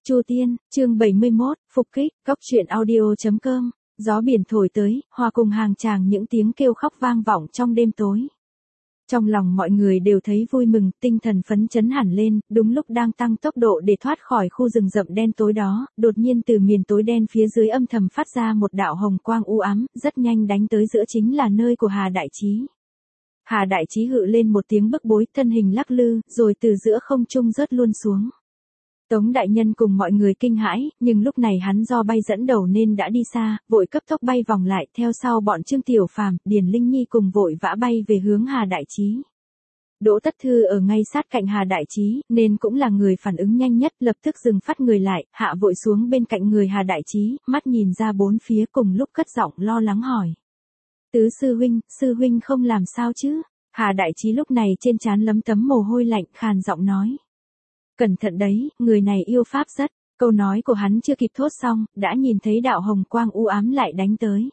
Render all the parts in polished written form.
Chu Tiên, chương 71, phục kích, góc truyện audio.com, gió biển thổi tới, hòa cùng hàng tràng những tiếng kêu khóc vang vọng trong đêm tối. Trong lòng mọi người đều thấy vui mừng, tinh thần phấn chấn hẳn lên, đúng lúc đang tăng tốc độ để thoát khỏi khu rừng rậm đen tối đó, đột nhiên từ miền tối đen phía dưới âm thầm phát ra một đạo hồng quang u ám, rất nhanh đánh tới giữa chính là nơi của Hà Đại Chí. Hà Đại Chí hự lên một tiếng bức bối, thân hình lắc lư, rồi từ giữa không trung rớt luôn xuống. Tống đại nhân cùng mọi người kinh hãi, nhưng lúc này hắn do bay dẫn đầu nên đã đi xa, vội cấp tốc bay vòng lại, theo sau bọn Trương Tiểu Phàm, Điền Linh Nhi cùng vội vã bay về hướng Hà Đại Chí. Đỗ Tất Thư ở ngay sát cạnh Hà Đại Chí, nên cũng là người phản ứng nhanh nhất, lập tức dừng phát người lại, hạ vội xuống bên cạnh người Hà Đại Chí, mắt nhìn ra bốn phía cùng lúc cất giọng lo lắng hỏi. Tứ sư huynh không làm sao chứ? Hà Đại Chí lúc này trên trán lấm tấm mồ hôi lạnh, khàn giọng nói. Cẩn thận đấy, người này yêu pháp rất. Câu nói của hắn chưa kịp thốt xong, đã nhìn thấy đạo hồng quang u ám lại đánh tới.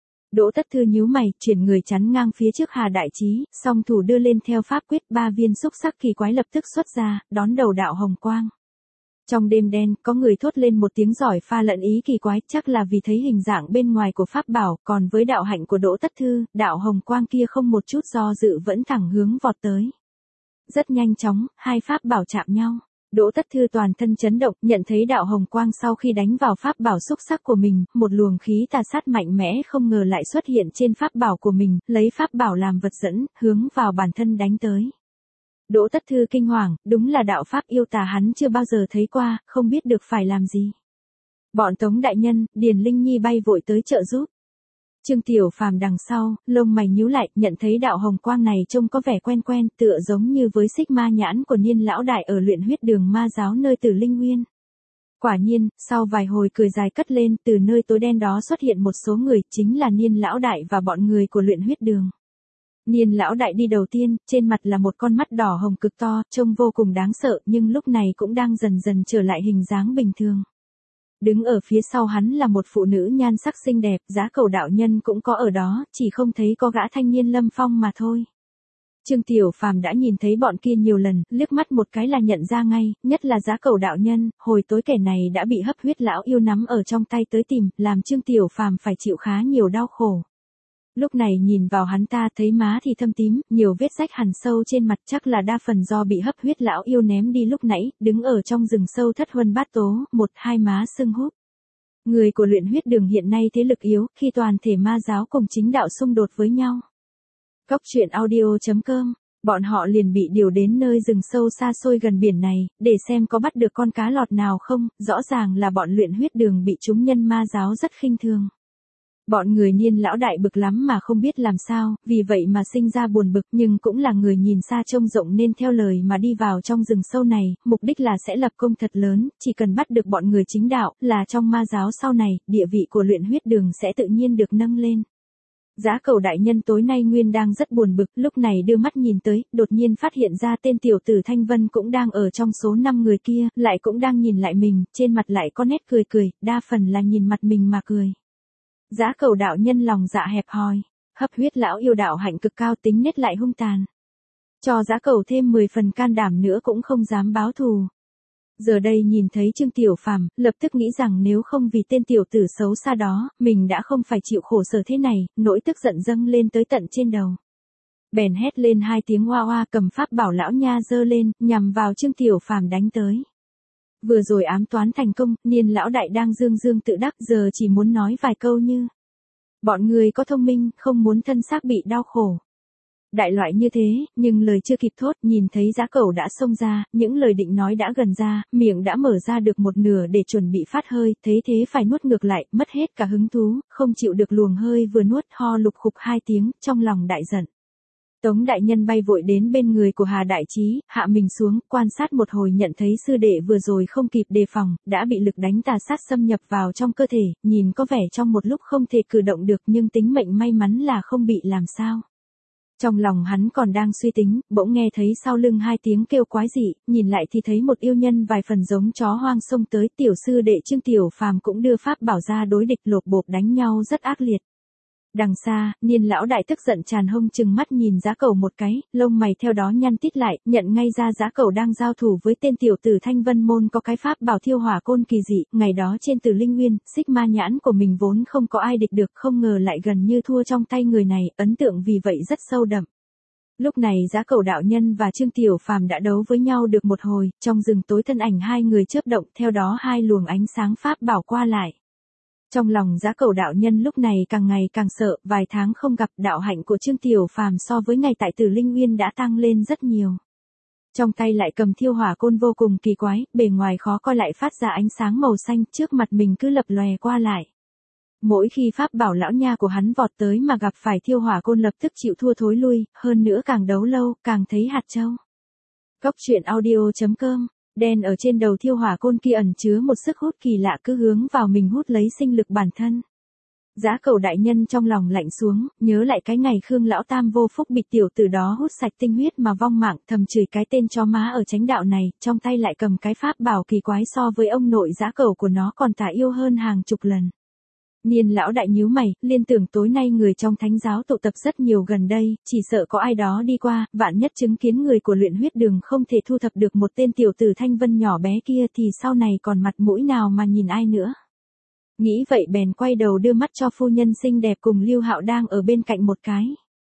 Đỗ Tất Thư nhíu mày, chuyển người chắn ngang phía trước Hà Đại Chí, song thủ đưa lên theo pháp quyết, 3 viên xúc sắc kỳ quái lập tức xuất ra, đón đầu đạo hồng quang. Trong đêm đen, có người thốt lên một tiếng giỏi pha lẫn ý kỳ quái, chắc là vì thấy hình dạng bên ngoài của pháp bảo, còn với đạo hạnh của Đỗ Tất Thư, đạo hồng quang kia không một chút do dự vẫn thẳng hướng vọt tới. Rất nhanh chóng, hai pháp bảo chạm nhau. Đỗ Tất Thư toàn thân chấn động, nhận thấy đạo hồng quang sau khi đánh vào pháp bảo xúc sắc của mình, một luồng khí tà sát mạnh mẽ không ngờ lại xuất hiện trên pháp bảo của mình, lấy pháp bảo làm vật dẫn, hướng vào bản thân đánh tới. Đỗ Tất Thư kinh hoàng, đúng là đạo pháp yêu tà hắn chưa bao giờ thấy qua, không biết được phải làm gì. Bọn Tống đại nhân, Điền Linh Nhi bay vội tới trợ giúp. Trương Tiểu Phàm đằng sau, lông mày nhíu lại, nhận thấy đạo hồng quang này trông có vẻ quen quen, tựa giống như với xích ma nhãn của Niên lão đại ở luyện huyết đường ma giáo nơi Tử Linh Nguyên. Quả nhiên, sau vài hồi cười dài cất lên, từ nơi tối đen đó xuất hiện một số người, chính là Niên lão đại và bọn người của luyện huyết đường. Niên lão đại đi đầu tiên, trên mặt là một con mắt đỏ hồng cực to, trông vô cùng đáng sợ, nhưng lúc này cũng đang dần dần trở lại hình dáng bình thường. Đứng ở phía sau hắn là một phụ nữ nhan sắc xinh đẹp, Giá Cẩu đạo nhân cũng có ở đó, chỉ không thấy có gã thanh niên Lâm Phong mà thôi. Trương Tiểu Phàm đã nhìn thấy bọn kia nhiều lần, liếc mắt một cái là nhận ra ngay, nhất là Giá Cẩu đạo nhân, hồi tối kẻ này đã bị hấp huyết lão yêu nắm ở trong tay tới tìm, làm Trương Tiểu Phàm phải chịu khá nhiều đau khổ. Lúc này nhìn vào hắn ta thấy má thì thâm tím, nhiều vết rách hằn sâu trên mặt, chắc là đa phần do bị hấp huyết lão yêu ném đi lúc nãy, đứng ở trong rừng sâu thất huân bát tố, một hai má sưng húp. Người của luyện huyết đường hiện nay thế lực yếu, khi toàn thể ma giáo cùng chính đạo xung đột với nhau. Góc truyện audio.com, bọn họ liền bị điều đến nơi rừng sâu xa xôi gần biển này, để xem có bắt được con cá lọt nào không, rõ ràng là bọn luyện huyết đường bị chúng nhân ma giáo rất khinh thường. Bọn người Niên lão đại bực lắm mà không biết làm sao, vì vậy mà sinh ra buồn bực, nhưng cũng là người nhìn xa trông rộng nên theo lời mà đi vào trong rừng sâu này, mục đích là sẽ lập công thật lớn, chỉ cần bắt được bọn người chính đạo, là trong ma giáo sau này, địa vị của luyện huyết đường sẽ tự nhiên được nâng lên. Giá Cẩu đại nhân tối nay nguyên đang rất buồn bực, lúc này đưa mắt nhìn tới, đột nhiên phát hiện ra tên tiểu tử Thanh Vân cũng đang ở trong số 5 người kia, lại cũng đang nhìn lại mình, trên mặt lại có nét cười cười, đa phần là nhìn mặt mình mà cười. Giá Cẩu đạo nhân lòng dạ hẹp hòi, hấp huyết lão yêu đạo hạnh cực cao, tính nết lại hung tàn. Cho Giá Cẩu thêm 10 phần can đảm nữa cũng không dám báo thù. Giờ đây nhìn thấy Trương Tiểu Phàm, lập tức nghĩ rằng nếu không vì tên tiểu tử xấu xa đó, mình đã không phải chịu khổ sở thế này, nỗi tức giận dâng lên tới tận trên đầu. Bèn hét lên 2 tiếng oa oa, cầm pháp bảo lão nha giơ lên, nhằm vào Trương Tiểu Phàm đánh tới. Vừa rồi ám toán thành công, Niên lão đại đang dương dương tự đắc, giờ chỉ muốn nói vài câu như: bọn người có thông minh, không muốn thân xác bị đau khổ. Đại loại như thế, nhưng lời chưa kịp thốt, nhìn thấy Giá Cẩu đã xông ra, những lời định nói đã gần ra, miệng đã mở ra được một nửa để chuẩn bị phát hơi, thấy thế phải nuốt ngược lại, mất hết cả hứng thú, không chịu được luồng hơi vừa nuốt, ho lục khục 2 tiếng, trong lòng đại giận. Tống đại nhân bay vội đến bên người của Hà Đại Chí, hạ mình xuống, quan sát một hồi nhận thấy sư đệ vừa rồi không kịp đề phòng, đã bị lực đánh tà sát xâm nhập vào trong cơ thể, nhìn có vẻ trong một lúc không thể cử động được nhưng tính mệnh may mắn là không bị làm sao. Trong lòng hắn còn đang suy tính, bỗng nghe thấy sau lưng 2 tiếng kêu quái dị, nhìn lại thì thấy một yêu nhân vài phần giống chó hoang xông tới, tiểu sư đệ Trương Tiểu Phàm cũng đưa pháp bảo ra đối địch, lột bộp đánh nhau rất ác liệt. Đằng xa, Niên lão đại tức giận tràn hông chừng mắt nhìn Giá Cẩu một cái, lông mày theo đó nhăn tít lại, nhận ngay ra Giá Cẩu đang giao thủ với tên tiểu tử Thanh Vân môn có cái pháp bảo thiêu hỏa côn kỳ dị, ngày đó trên Tử Linh Nguyên, xích ma nhãn của mình vốn không có ai địch được, không ngờ lại gần như thua trong tay người này, ấn tượng vì vậy rất sâu đậm. Lúc này Giá Cẩu đạo nhân và Trương Tiểu Phàm đã đấu với nhau được một hồi, trong rừng tối thân ảnh hai người chớp động, theo đó hai luồng ánh sáng pháp bảo qua lại. Trong lòng Giá Cẩu đạo nhân lúc này càng ngày càng sợ, vài tháng không gặp, đạo hạnh của Trương Tiểu Phàm so với ngày tại Tử Linh Nguyên đã tăng lên rất nhiều. Trong tay lại cầm thiêu hỏa côn vô cùng kỳ quái, bề ngoài khó coi lại phát ra ánh sáng màu xanh, trước mặt mình cứ lập lòe qua lại. Mỗi khi pháp bảo lão nha của hắn vọt tới mà gặp phải thiêu hỏa côn lập tức chịu thua thối lui, hơn nữa càng đấu lâu, càng thấy hạt châu. Cốc truyện audio.com, đen ở trên đầu thiêu hỏa côn kia ẩn chứa một sức hút kỳ lạ cứ hướng vào mình hút lấy sinh lực bản thân. Giá Cẩu đại nhân trong lòng lạnh xuống, nhớ lại cái ngày Khương lão tam vô phúc bị tiểu tử đó hút sạch tinh huyết mà vong mạng, thầm chửi cái tên chó má ở chánh đạo này, trong tay lại cầm cái pháp bảo kỳ quái so với ông nội Giá Cẩu của nó còn tà yêu hơn hàng chục lần. Niên lão đại nhíu mày, liên tưởng tối nay người trong thánh giáo tụ tập rất nhiều gần đây, chỉ sợ có ai đó đi qua, vạn nhất chứng kiến người của luyện huyết đường không thể thu thập được một tên tiểu tử Thanh Vân nhỏ bé kia thì sau này còn mặt mũi nào mà nhìn ai nữa. Nghĩ vậy bèn quay đầu đưa mắt cho phu nhân xinh đẹp cùng Lưu Hạo đang ở bên cạnh một cái.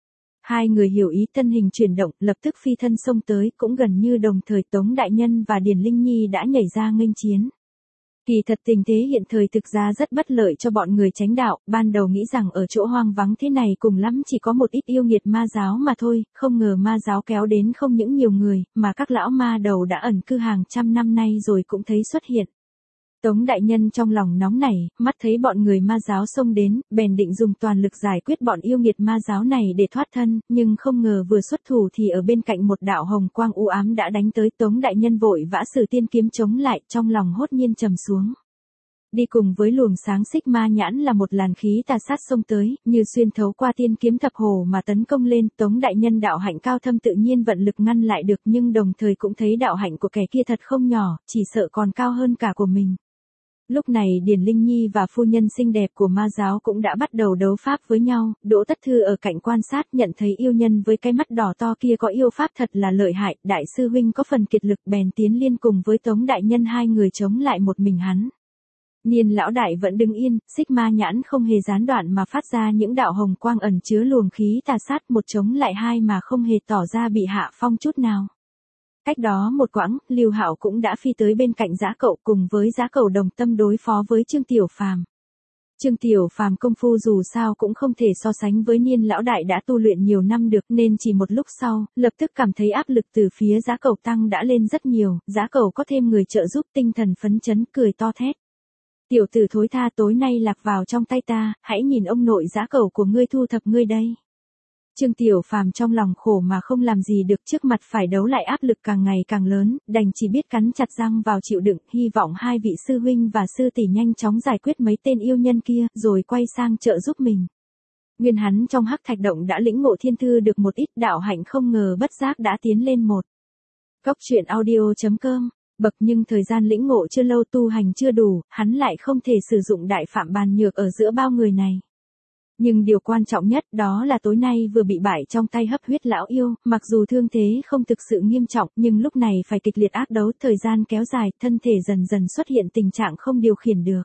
Hai người hiểu ý, thân hình chuyển động, lập tức phi thân xông tới, cũng gần như đồng thời Tống đại nhân và Điền Linh Nhi đã nhảy ra nghênh chiến. Kỳ thật tình thế hiện thời thực ra rất bất lợi cho bọn người chánh đạo, ban đầu nghĩ rằng ở chỗ hoang vắng thế này cùng lắm chỉ có một ít yêu nghiệt ma giáo mà thôi, không ngờ ma giáo kéo đến không những nhiều người, mà các lão ma đầu đã ẩn cư hàng trăm năm nay rồi cũng thấy xuất hiện. Tống đại nhân trong lòng nóng nảy, mắt thấy bọn người ma giáo xông đến, bèn định dùng toàn lực giải quyết bọn yêu nghiệt ma giáo này để thoát thân, nhưng không ngờ vừa xuất thủ thì ở bên cạnh một đạo hồng quang u ám đã đánh tới. Tống đại nhân vội vã sử tiên kiếm chống lại, trong lòng hốt nhiên trầm xuống. Đi cùng với luồng sáng xích ma nhãn là một làn khí tà sát xông tới, như xuyên thấu qua tiên kiếm thập hồ mà tấn công lên. Tống đại nhân đạo hạnh cao thâm tự nhiên vận lực ngăn lại được, nhưng đồng thời cũng thấy đạo hạnh của kẻ kia thật không nhỏ, chỉ sợ còn cao hơn cả của mình. Lúc này Điền Linh Nhi và phu nhân xinh đẹp của ma giáo cũng đã bắt đầu đấu pháp với nhau, Đỗ Tất Thư ở cạnh quan sát nhận thấy yêu nhân với cái mắt đỏ to kia có yêu pháp thật là lợi hại, đại sư huynh có phần kiệt lực bèn tiến liên cùng với Tống đại nhân hai người chống lại một mình hắn. Niên lão đại vẫn đứng yên, xích ma nhãn không hề gián đoạn mà phát ra những đạo hồng quang ẩn chứa luồng khí tà sát, một chống lại hai mà không hề tỏ ra bị hạ phong chút nào. Cách đó một quãng, Lưu Hạo cũng đã phi tới bên cạnh Giá Cẩu, cùng với Giá Cẩu đồng tâm đối phó với Trương Tiểu Phàm. Trương Tiểu Phàm công phu dù sao cũng không thể so sánh với Niên lão đại đã tu luyện nhiều năm được, nên chỉ một lúc sau, lập tức cảm thấy áp lực từ phía Giá Cẩu tăng đã lên rất nhiều. Giá Cẩu có thêm người trợ giúp, tinh thần phấn chấn, cười to thét: "Tiểu tử thối tha, tối nay lạc vào trong tay ta, hãy nhìn ông nội Giá Cẩu của ngươi thu thập ngươi đây." Trương Tiểu Phàm trong lòng khổ mà không làm gì được, trước mặt phải đấu lại áp lực càng ngày càng lớn, đành chỉ biết cắn chặt răng vào chịu đựng, hy vọng hai vị sư huynh và sư tỷ nhanh chóng giải quyết mấy tên yêu nhân kia, rồi quay sang trợ giúp mình. Nguyên hắn trong Hắc Thạch Động đã lĩnh ngộ thiên thư được một ít, đạo hạnh không ngờ bất giác đã tiến lên một. Cốc truyện audio.com, bậc, nhưng thời gian lĩnh ngộ chưa lâu, tu hành chưa đủ, hắn lại không thể sử dụng đại phạm bàn nhược ở giữa bao người này. Nhưng điều quan trọng nhất đó là tối nay vừa bị bại trong tay hấp huyết lão yêu, mặc dù thương thế không thực sự nghiêm trọng, nhưng lúc này phải kịch liệt ác đấu, thời gian kéo dài, thân thể dần dần xuất hiện tình trạng không điều khiển được.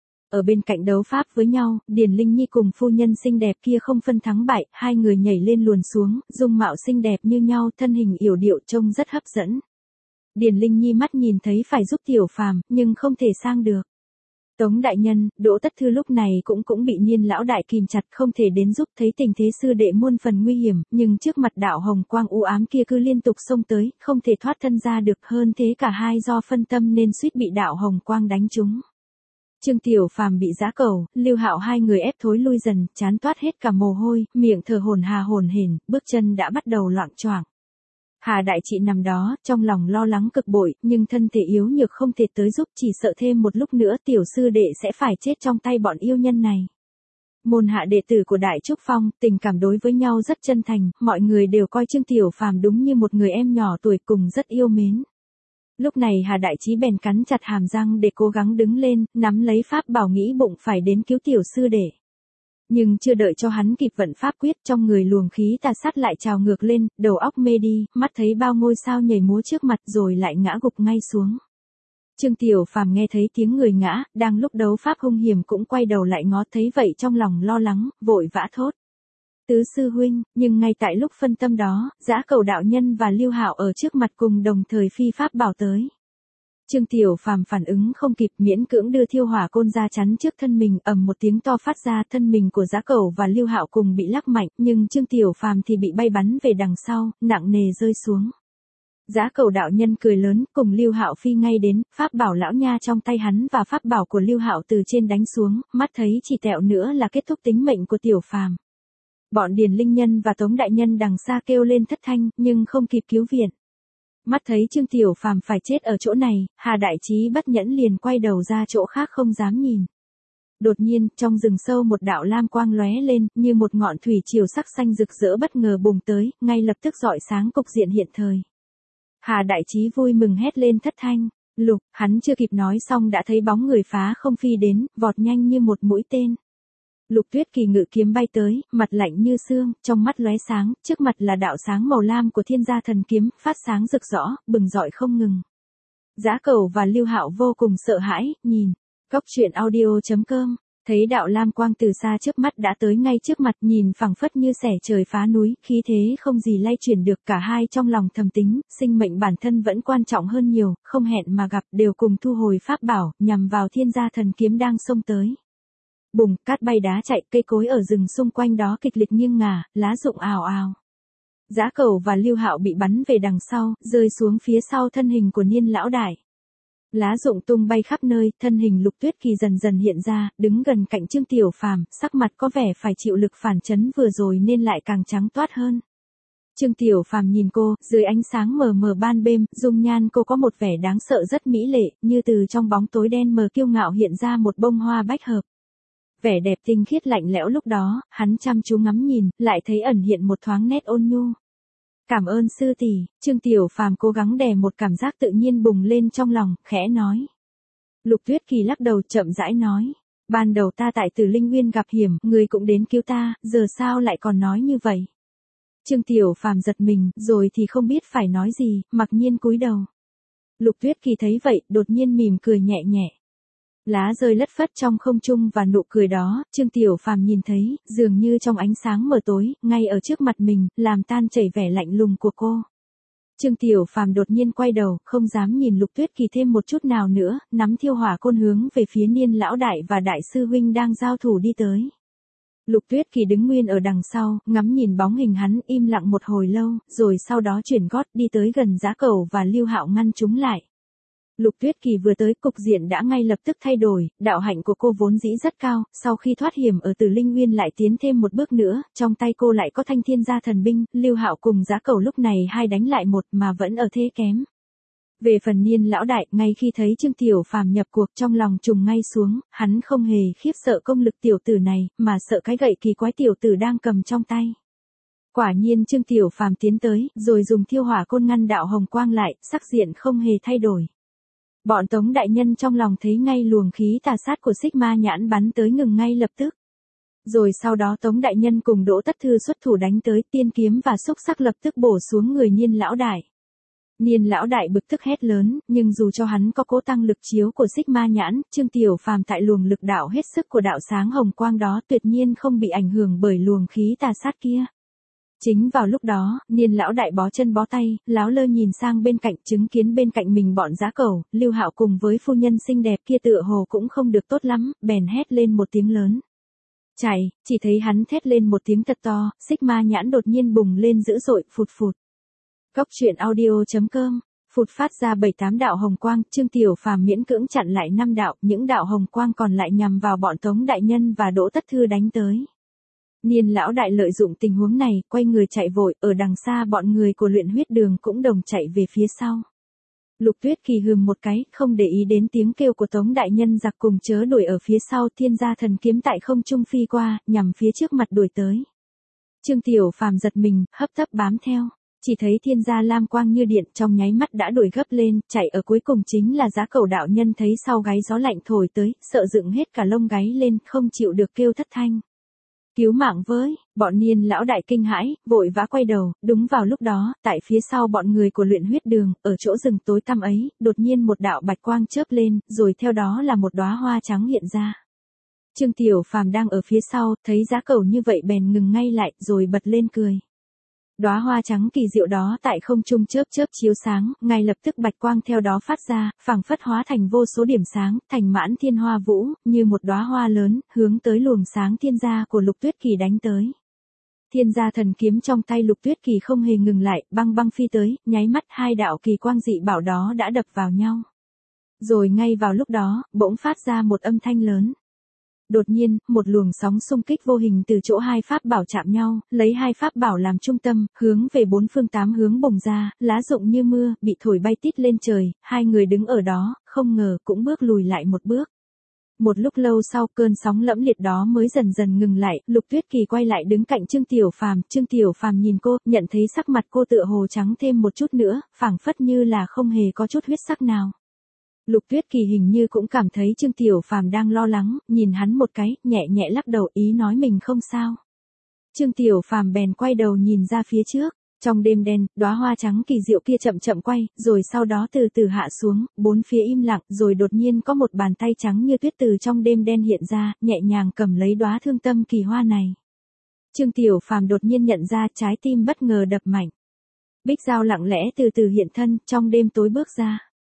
Ở bên cạnh đấu pháp với nhau, Điền Linh Nhi cùng phu nhân xinh đẹp kia không phân thắng bại, hai người nhảy lên luồn xuống, dung mạo xinh đẹp như nhau, thân hình yểu điệu trông rất hấp dẫn. Điền Linh Nhi mắt nhìn thấy phải giúp Tiểu Phàm, nhưng không thể sang được. Tống đại nhân, Đỗ Tất Thư lúc này cũng bị Niên lão đại kìm chặt, không thể đến giúp, thấy tình thế sư đệ muôn phần nguy hiểm, nhưng trước mặt đạo hồng quang u ám kia cứ liên tục xông tới, không thể thoát thân ra được, hơn thế cả hai do phân tâm nên suýt bị đạo hồng quang đánh trúng. Trương Tiểu Phàm bị Giá Cẩu, Lưu Hạo hai người ép thối lui dần, chán toát hết cả mồ hôi, miệng thở hổn hển, bước chân đã bắt đầu loạng choạng. Hà đại chị nằm đó, trong lòng lo lắng cực bội, nhưng thân thể yếu nhược không thể tới giúp, chỉ sợ thêm một lúc nữa tiểu sư đệ sẽ phải chết trong tay bọn yêu nhân này. Môn hạ đệ tử của Đại Trúc Phong, tình cảm đối với nhau rất chân thành, mọi người đều coi Trương Tiểu Phàm đúng như một người em nhỏ tuổi cùng rất yêu mến. Lúc này Hà đại trí bèn cắn chặt hàm răng để cố gắng đứng lên, nắm lấy pháp bảo nghĩ bụng phải đến cứu tiểu sư đệ. Nhưng chưa đợi cho hắn kịp vận pháp quyết, trong người luồng khí tà sát lại trào ngược lên, đầu óc mê đi, mắt thấy bao ngôi sao nhảy múa trước mặt rồi lại ngã gục ngay xuống. Trương Tiểu Phàm nghe thấy tiếng người ngã, đang lúc đấu pháp hung hiểm cũng quay đầu lại ngó, thấy vậy trong lòng lo lắng, vội vã thốt: "Tứ sư huynh!" Nhưng ngay tại lúc phân tâm đó, Dã Cẩu đạo nhân và Lưu Hạo ở trước mặt cùng đồng thời phi pháp bảo tới. Trương Tiểu Phàm phản ứng không kịp, miễn cưỡng đưa thiêu hỏa côn ra chắn trước thân mình, ầm một tiếng to phát ra, thân mình của Dã Cẩu và Lưu Hạo cùng bị lắc mạnh, nhưng Trương Tiểu Phàm thì bị bay bắn về đằng sau, nặng nề rơi xuống. Dã Cẩu đạo nhân cười lớn, cùng Lưu Hạo phi ngay đến, pháp bảo lão nha trong tay hắn và pháp bảo của Lưu Hạo từ trên đánh xuống, mắt thấy chỉ tẹo nữa là kết thúc tính mệnh của Tiểu Phàm. Bọn Điền Linh Nhân và Tống đại nhân đằng xa kêu lên thất thanh, nhưng không kịp cứu viện. Mắt thấy Trương Tiểu Phàm phải chết ở chỗ này, Hà Đại Chí bất nhẫn liền quay đầu ra chỗ khác không dám nhìn. Đột nhiên, trong rừng sâu một đạo lam quang lóe lên, như một ngọn thủy triều sắc xanh rực rỡ bất ngờ bùng tới, ngay lập tức rọi sáng cục diện hiện thời. Hà Đại Chí vui mừng hét lên thất thanh. Lục, hắn chưa kịp nói xong đã thấy bóng người phá không phi đến, vọt nhanh như một mũi tên. Lục Tuyết Kỳ ngự kiếm bay tới, mặt lạnh như xương, trong mắt lóe sáng, trước mặt là đạo sáng màu lam của Thiên Gia Thần Kiếm, phát sáng rực rõ, bừng rọi không ngừng. Dã Cẩu và Lưu Hạo vô cùng sợ hãi, nhìn. Cốc truyện audio.com, thấy đạo lam quang từ xa trước mắt đã tới ngay trước mặt, nhìn phẳng phất như xẻ trời phá núi, khí thế không gì lay chuyển được. Cả hai trong lòng thầm tính, sinh mệnh bản thân vẫn quan trọng hơn nhiều, không hẹn mà gặp, đều cùng thu hồi pháp bảo, nhằm vào Thiên Gia Thần Kiếm đang xông tới. Bùng, cát bay đá chạy, cây cối ở rừng xung quanh đó kịch liệt nghiêng ngả, lá rụng ào ào. Dã Cẩu và Lưu Hạo bị bắn về đằng sau, rơi xuống phía sau thân hình của Niên lão đại. Lá rụng tung bay khắp nơi, thân hình Lục Tuyết Kỳ dần dần hiện ra, đứng gần cạnh Trương Tiểu Phàm, sắc mặt có vẻ phải chịu lực phản chấn vừa rồi nên lại càng trắng toát hơn. Trương Tiểu Phàm nhìn cô, dưới ánh sáng mờ mờ ban đêm, dung nhan cô có một vẻ đáng sợ rất mỹ lệ, như từ trong bóng tối đen mờ kiêu ngạo hiện ra một bông hoa bách hợp. Vẻ đẹp tinh khiết lạnh lẽo lúc đó, hắn chăm chú ngắm nhìn, lại thấy ẩn hiện một thoáng nét ôn nhu. "Cảm ơn sư tỷ." Trương Tiểu Phàm cố gắng đè một cảm giác tự nhiên bùng lên trong lòng, khẽ nói. Lục Tuyết Kỳ lắc đầu chậm rãi nói. "Ban đầu ta tại Tử Linh Nguyên gặp hiểm, người cũng đến cứu ta, giờ sao lại còn nói như vậy?" Trương Tiểu Phàm giật mình, rồi thì không biết phải nói gì, mặc nhiên cúi đầu. Lục Tuyết Kỳ thấy vậy, đột nhiên mỉm cười nhẹ nhẹ. Lá rơi lất phất trong không trung và nụ cười đó, Trương Tiểu Phàm nhìn thấy, dường như trong ánh sáng mờ tối, ngay ở trước mặt mình, làm tan chảy vẻ lạnh lùng của cô. Trương Tiểu Phàm đột nhiên quay đầu, không dám nhìn Lục Tuyết Kỳ thêm một chút nào nữa, nắm thiêu hỏa côn hướng về phía Niên lão đại và đại sư huynh đang giao thủ đi tới. Lục Tuyết Kỳ đứng nguyên ở đằng sau, ngắm nhìn bóng hình hắn, im lặng một hồi lâu, rồi sau đó chuyển gót đi tới gần Dã Cẩu và Lưu Hạo ngăn chúng lại. Lục Tuyết Kỳ vừa tới, cục diện đã ngay lập tức thay đổi, đạo hạnh của cô vốn dĩ rất cao, sau khi thoát hiểm ở Tử Linh Nguyên lại tiến thêm một bước nữa, trong tay cô lại có thanh Thiên Gia thần binh, Lưu Hạo cùng Dã Cẩu lúc này hai đánh lại một mà vẫn ở thế kém. Về phần Niên lão đại, ngay khi thấy Trương Tiểu Phàm nhập cuộc trong lòng trùng ngay xuống, hắn không hề khiếp sợ công lực tiểu tử này, mà sợ cái gậy kỳ quái tiểu tử đang cầm trong tay. Quả nhiên Trương Tiểu Phàm tiến tới, rồi dùng thiêu hỏa côn ngăn đạo hồng quang lại, sắc diện không hề thay đổi. Bọn Tống đại nhân trong lòng thấy ngay luồng khí tà sát của xích ma nhãn bắn tới ngừng ngay lập tức. Rồi sau đó Tống đại nhân cùng Đỗ Tất Thư xuất thủ đánh tới, tiên kiếm và xúc sắc lập tức bổ xuống người Niên lão đại. Niên lão đại bực tức hét lớn, nhưng dù cho hắn có cố tăng lực chiếu của xích ma nhãn, Trương Tiểu Phàm tại luồng lực đạo hết sức của đạo sáng hồng quang đó tuyệt nhiên không bị ảnh hưởng bởi luồng khí tà sát kia. Chính vào lúc đó, Niên lão đại bó chân bó tay, láo lơ nhìn sang bên cạnh, chứng kiến bên cạnh mình bọn Dã Cẩu, Lưu Hạo cùng với phu nhân xinh đẹp kia tựa hồ cũng không được tốt lắm, bèn hét lên một tiếng lớn. Chạy, chỉ thấy hắn thét lên một tiếng thật to, xích ma nhãn đột nhiên bùng lên dữ dội, phụt phụt. Cốc truyện audio.com, phụt phát ra 7-8 đạo hồng quang, Trương Tiểu Phàm miễn cưỡng chặn lại 5 đạo, những đạo hồng quang còn lại nhằm vào bọn Tống đại nhân và Đỗ Tất Thư đánh tới. Niên lão đại lợi dụng tình huống này, quay người chạy vội, ở đằng xa bọn người của Luyện Huyết Đường cũng đồng chạy về phía sau. Lục Tuyết Kỳ hừm một cái, không để ý đến tiếng kêu của Tống đại nhân giặc cùng chớ đuổi ở phía sau, Thiên Gia thần kiếm tại không trung phi qua, nhằm phía trước mặt đuổi tới. Trương Tiểu Phàm giật mình, hấp tấp bám theo. Chỉ thấy Thiên Gia lam quang như điện, trong nháy mắt đã đuổi gấp lên, chạy ở cuối cùng chính là Dã Cẩu đạo nhân, thấy sau gáy gió lạnh thổi tới, sợ dựng hết cả lông gáy lên, không chịu được kêu thất thanh. Cứu mạng với, bọn Niên lão đại kinh hãi, vội vã quay đầu, đúng vào lúc đó, tại phía sau bọn người của luyện huyết đường, ở chỗ rừng tối tăm ấy, đột nhiên một đạo bạch quang chớp lên, rồi theo đó là một đóa hoa trắng hiện ra. Trương Tiểu Phàm đang ở phía sau, thấy Giá Cẩu như vậy bèn ngừng ngay lại, rồi bật lên cười. Đóa hoa trắng kỳ diệu đó tại không trung chớp chớp chiếu sáng, ngay lập tức bạch quang theo đó phát ra, phảng phất hóa thành vô số điểm sáng, thành mãn thiên hoa vũ, như một đóa hoa lớn, hướng tới luồng sáng thiên gia của Lục Tuyết Kỳ đánh tới. Thiên gia thần kiếm trong tay Lục Tuyết Kỳ không hề ngừng lại, băng băng phi tới, nháy mắt hai đạo kỳ quang dị bảo đó đã đập vào nhau. Rồi ngay vào lúc đó, bỗng phát ra một âm thanh lớn. Đột nhiên, một luồng sóng xung kích vô hình từ chỗ hai pháp bảo chạm nhau, lấy hai pháp bảo làm trung tâm, hướng về bốn phương tám hướng bùng ra, lá rụng như mưa, bị thổi bay tít lên trời, hai người đứng ở đó, không ngờ cũng bước lùi lại một bước. Một lúc lâu sau cơn sóng lẫm liệt đó mới dần dần ngừng lại, Lục Tuyết Kỳ quay lại đứng cạnh Trương Tiểu Phàm nhìn cô, nhận thấy sắc mặt cô tựa hồ trắng thêm một chút nữa, phảng phất như là không hề có chút huyết sắc nào. Lục Tuyết Kỳ hình như cũng cảm thấy Trương Tiểu Phàm đang lo lắng, nhìn hắn một cái, nhẹ nhẹ lắc đầu ý nói mình không sao. Trương Tiểu Phàm bèn quay đầu nhìn ra phía trước, trong đêm đen, đóa hoa trắng kỳ diệu kia chậm chậm quay, rồi sau đó từ từ hạ xuống, bốn phía im lặng, rồi đột nhiên có một bàn tay trắng như tuyết từ trong đêm đen hiện ra, nhẹ nhàng cầm lấy đóa thương tâm kỳ hoa này. Trương Tiểu Phàm đột nhiên nhận ra trái tim bất ngờ đập mạnh. Bích Giao lặng lẽ từ từ hiện thân, trong đêm tối bước ra.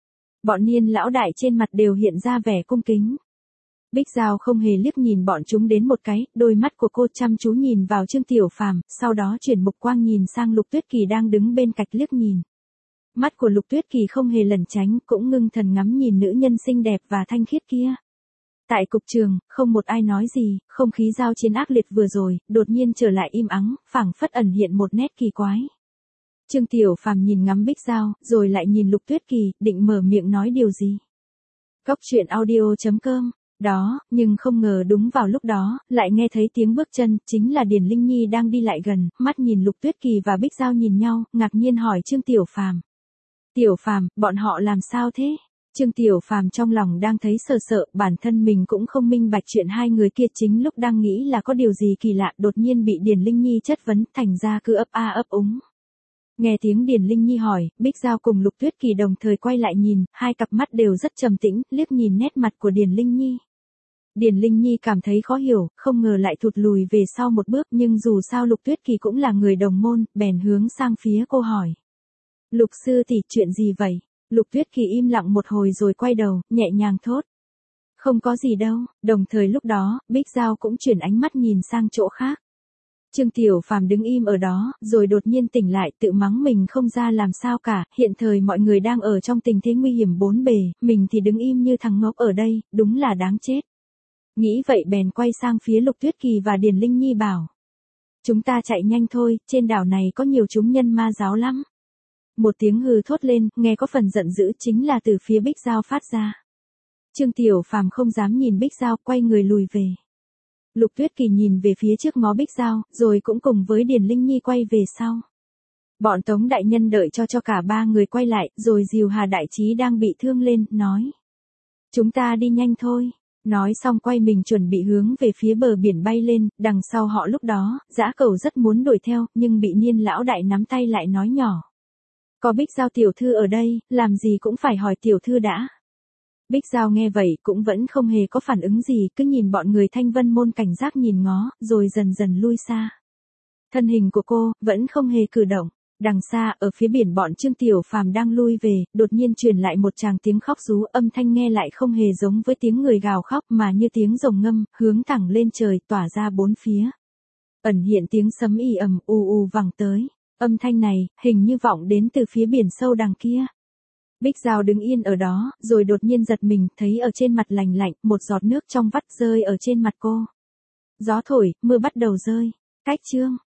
Bọn Niên lão đại trên mặt đều hiện ra vẻ cung kính. Bích Giao không hề liếc nhìn bọn chúng đến một cái, đôi mắt của cô chăm chú nhìn vào Trương Tiểu Phàm, sau đó chuyển mục quang nhìn sang Lục Tuyết Kỳ đang đứng bên cạnh liếc nhìn. Mắt của Lục Tuyết Kỳ không hề lẩn tránh, cũng ngưng thần ngắm nhìn nữ nhân xinh đẹp và thanh khiết kia. Tại cục trường, không một ai nói gì, không khí giao chiến ác liệt vừa rồi, đột nhiên trở lại im ắng, phảng phất ẩn hiện một nét kỳ quái. Trương Tiểu Phàm nhìn ngắm Bích Giao, rồi lại nhìn Lục Tuyết Kỳ, định mở miệng nói điều gì. Cóc truyện audio.com, đó, nhưng không ngờ đúng vào lúc đó, lại nghe thấy tiếng bước chân, chính là Điền Linh Nhi đang đi lại gần, mắt nhìn Lục Tuyết Kỳ và Bích Giao nhìn nhau, ngạc nhiên hỏi Trương Tiểu Phàm. Tiểu Phàm, bọn họ làm sao thế? Trương Tiểu Phàm trong lòng đang thấy sợ sợ, bản thân mình cũng không minh bạch chuyện hai người kia chính lúc đang nghĩ là có điều gì kỳ lạ, đột nhiên bị Điền Linh Nhi chất vấn, thành ra cứ ấp a ấp úng. Nghe tiếng Điền Linh Nhi hỏi, Bích Giao cùng Lục Tuyết Kỳ đồng thời quay lại nhìn, hai cặp mắt đều rất trầm tĩnh, liếc nhìn nét mặt của Điền Linh Nhi. Điền Linh Nhi cảm thấy khó hiểu, không ngờ lại thụt lùi về sau một bước, nhưng dù sao Lục Tuyết Kỳ cũng là người đồng môn, bèn hướng sang phía cô hỏi. Lục sư tỷ, chuyện gì vậy? Lục Tuyết Kỳ im lặng một hồi rồi quay đầu, nhẹ nhàng thốt. Không có gì đâu, đồng thời lúc đó, Bích Giao cũng chuyển ánh mắt nhìn sang chỗ khác. Trương Tiểu Phàm đứng im ở đó, rồi đột nhiên tỉnh lại, tự mắng mình không ra làm sao cả, hiện thời mọi người đang ở trong tình thế nguy hiểm bốn bề, mình thì đứng im như thằng ngốc ở đây, đúng là đáng chết. Nghĩ vậy bèn quay sang phía Lục Tuyết Kỳ và Điền Linh Nhi bảo. Chúng ta chạy nhanh thôi, trên đảo này có nhiều chúng nhân ma giáo lắm. Một tiếng hừ thốt lên, nghe có phần giận dữ, chính là từ phía Bích Giao phát ra. Trương Tiểu Phàm không dám nhìn Bích Giao, quay người lùi về. Lục Tuyết Kỳ nhìn về phía trước ngó Bích Giao, rồi cũng cùng với Điền Linh Nhi quay về sau. Bọn Tống đại nhân đợi cho cả ba người quay lại, rồi dìu Hà đại trí đang bị thương lên, nói. Chúng ta đi nhanh thôi. Nói xong quay mình chuẩn bị hướng về phía bờ biển bay lên, đằng sau họ lúc đó, Dã Cẩu rất muốn đuổi theo, nhưng bị Niên lão đại nắm tay lại nói nhỏ. Có Bích Giao tiểu thư ở đây, làm gì cũng phải hỏi tiểu thư đã. Bích Giao nghe vậy cũng vẫn không hề có phản ứng gì, cứ nhìn bọn người Thanh Vân môn cảnh giác nhìn ngó, rồi dần dần lui xa. Thân hình của cô, vẫn không hề cử động. Đằng xa, ở phía biển bọn Trương Tiểu Phàm đang lui về, đột nhiên truyền lại một tràng tiếng khóc rú, âm thanh nghe lại không hề giống với tiếng người gào khóc mà như tiếng rồng ngâm, hướng thẳng lên trời, tỏa ra bốn phía. Ẩn hiện tiếng sấm ì ầm u u vẳng tới. Âm thanh này, hình như vọng đến từ phía biển sâu đằng kia. Bích Giao đứng yên ở đó, rồi đột nhiên giật mình, thấy ở trên mặt lành lạnh, một giọt nước trong vắt rơi ở trên mặt cô. Gió thổi, mưa bắt đầu rơi. Cách chương.